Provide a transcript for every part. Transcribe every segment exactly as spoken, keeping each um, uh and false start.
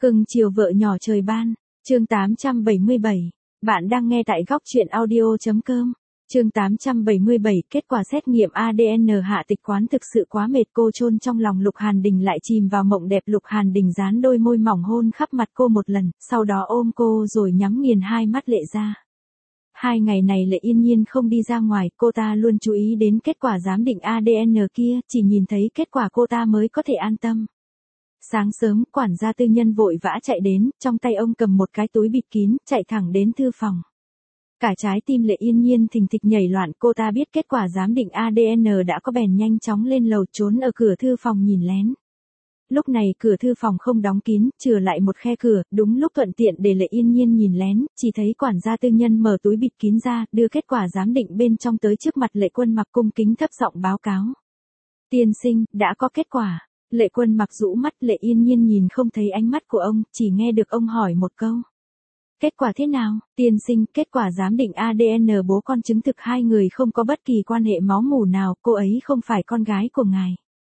Cưng chiều vợ nhỏ trời ban, chương tám trăm bảy mươi bảy. Bạn đang nghe tại góc truyện audio chấm com. Chương tám trăm bảy mươi bảy, kết quả xét nghiệm a đê en Hạ Tịch Quán thực sự quá mệt, cô chôn trong lòng Lục Hàn Đình lại chìm vào mộng đẹp. Lục Hàn Đình dán đôi môi mỏng hôn khắp mặt cô một lần, sau đó ôm cô rồi nhắm nghiền hai mắt lệ ra. Hai ngày này Lệ Yên Nhiên không đi ra ngoài, cô ta luôn chú ý đến kết quả giám định a đê en kia, chỉ nhìn thấy kết quả cô ta mới có thể an tâm. Sáng sớm, quản gia tư nhân vội vã chạy đến, trong tay ông cầm một cái túi bịt kín, chạy thẳng đến thư phòng. Cả trái tim Lệ Yên Nhiên thình thịch nhảy loạn, cô ta biết kết quả giám định a đê en đã có bèn nhanh chóng lên lầu trốn ở cửa thư phòng nhìn lén. Lúc này cửa thư phòng không đóng kín, chừa lại một khe cửa, đúng lúc thuận tiện để Lệ Yên Nhiên nhìn lén, chỉ thấy quản gia tư nhân mở túi bịt kín ra, đưa kết quả giám định bên trong tới trước mặt Lệ Quân Mặc, cung kính thấp giọng báo cáo. Tiên sinh, đã có kết quả. Lệ Quân Mặc rũ mắt, Lệ Yên Nhiên nhìn không thấy ánh mắt của ông, chỉ nghe được ông hỏi một câu. Kết quả thế nào? Tiên sinh, kết quả giám định a đê en bố con chứng thực hai người không có bất kỳ quan hệ máu mủ nào, cô ấy không phải con gái của ngài.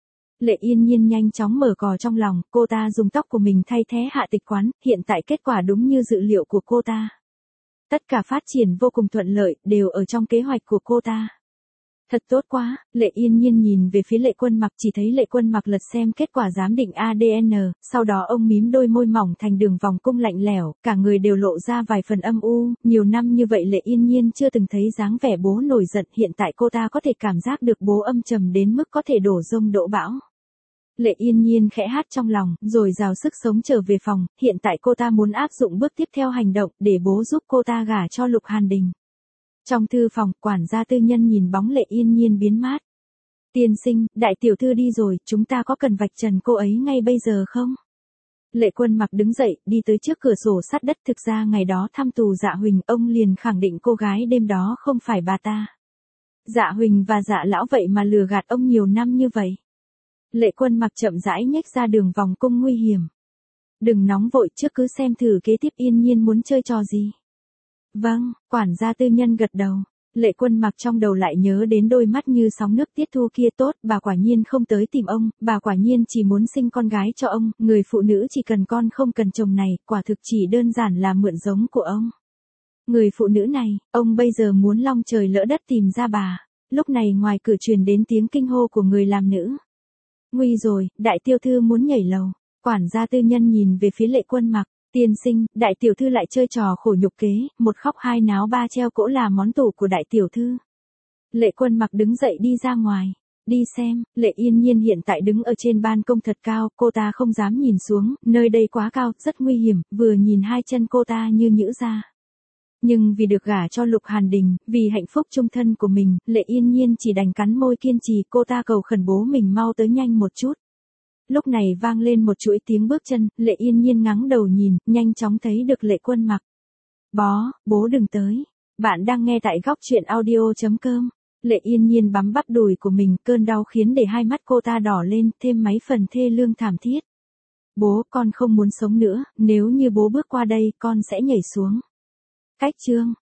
Lệ Yên Nhiên nhanh chóng mở cò trong lòng, cô ta dùng tóc của mình thay thế Hạ Tịch Quán, hiện tại kết quả đúng như dự liệu của cô ta. Tất cả phát triển vô cùng thuận lợi, đều ở trong kế hoạch của cô ta. Thật tốt quá, Lệ Yên Nhiên nhìn về phía Lệ Quân Mặc, chỉ thấy Lệ Quân Mặc lật xem kết quả giám định a đê en, sau đó ông mím đôi môi mỏng thành đường vòng cung lạnh lẽo, cả người đều lộ ra vài phần âm u, nhiều năm như vậy Lệ Yên Nhiên chưa từng thấy dáng vẻ bố nổi giận, hiện tại cô ta có thể cảm giác được bố âm trầm đến mức có thể đổ dông đổ bão. Lệ Yên Nhiên khẽ hát trong lòng, rồi rào sức sống trở về phòng, hiện tại cô ta muốn áp dụng bước tiếp theo hành động, để bố giúp cô ta gả cho Lục Hàn Đình. Trong thư phòng, quản gia tư nhân nhìn bóng Lệ Yên Nhiên biến mất. Tiên sinh, đại tiểu thư đi rồi, chúng ta có cần vạch trần cô ấy ngay bây giờ không? Lệ Quân Mặc đứng dậy, đi tới trước cửa sổ sắt đất, thực ra ngày đó thăm tù Dạ Huỳnh, ông liền khẳng định cô gái đêm đó không phải bà ta. Dạ Huỳnh và Dạ lão vậy mà lừa gạt ông nhiều năm như vậy. Lệ Quân Mặc chậm rãi nhếch ra đường vòng cung nguy hiểm. Đừng nóng vội, trước cứ xem thử kế tiếp Yên Nhiên muốn chơi trò gì. Vâng, quản gia tư nhân gật đầu. Lệ Quân Mặc trong đầu lại nhớ đến đôi mắt như sóng nước Tiết Thu kia, tốt, bà quả nhiên không tới tìm ông, bà quả nhiên chỉ muốn sinh con gái cho ông, người phụ nữ chỉ cần con không cần chồng này, quả thực chỉ đơn giản là mượn giống của ông. Người phụ nữ này, ông bây giờ muốn long trời lỡ đất tìm ra bà. Lúc này ngoài cửa truyền đến tiếng kinh hô của người làm nữ. Nguy rồi, đại tiểu thư muốn nhảy lầu. Quản gia tư nhân nhìn về phía Lệ Quân Mặc. Tiên sinh, đại tiểu thư lại chơi trò khổ nhục kế, một khóc hai náo ba treo cỗ là món tủ của đại tiểu thư. Lệ Quân Mặc đứng dậy đi ra ngoài. Đi xem, Lệ Yên Nhiên hiện tại đứng ở trên ban công thật cao, cô ta không dám nhìn xuống, nơi đây quá cao, rất nguy hiểm, vừa nhìn hai chân cô ta như nhũ ra. Nhưng vì được gả cho Lục Hàn Đình, vì hạnh phúc chung thân của mình, Lệ Yên Nhiên chỉ đành cắn môi kiên trì, cô ta cầu khẩn bố mình mau tới nhanh một chút. Lúc này vang lên một chuỗi tiếng bước chân, Lệ Yên Nhiên ngẩng đầu nhìn, nhanh chóng thấy được Lệ Quân Mặc. Bó, bố đừng tới. Bạn đang nghe tại góc truyện audio chấm com. Lệ Yên Nhiên bắm bắp đùi của mình, cơn đau khiến để hai mắt cô ta đỏ lên, thêm mấy phần thê lương thảm thiết. Bố, con không muốn sống nữa, nếu như bố bước qua đây, con sẽ nhảy xuống. Cách chương.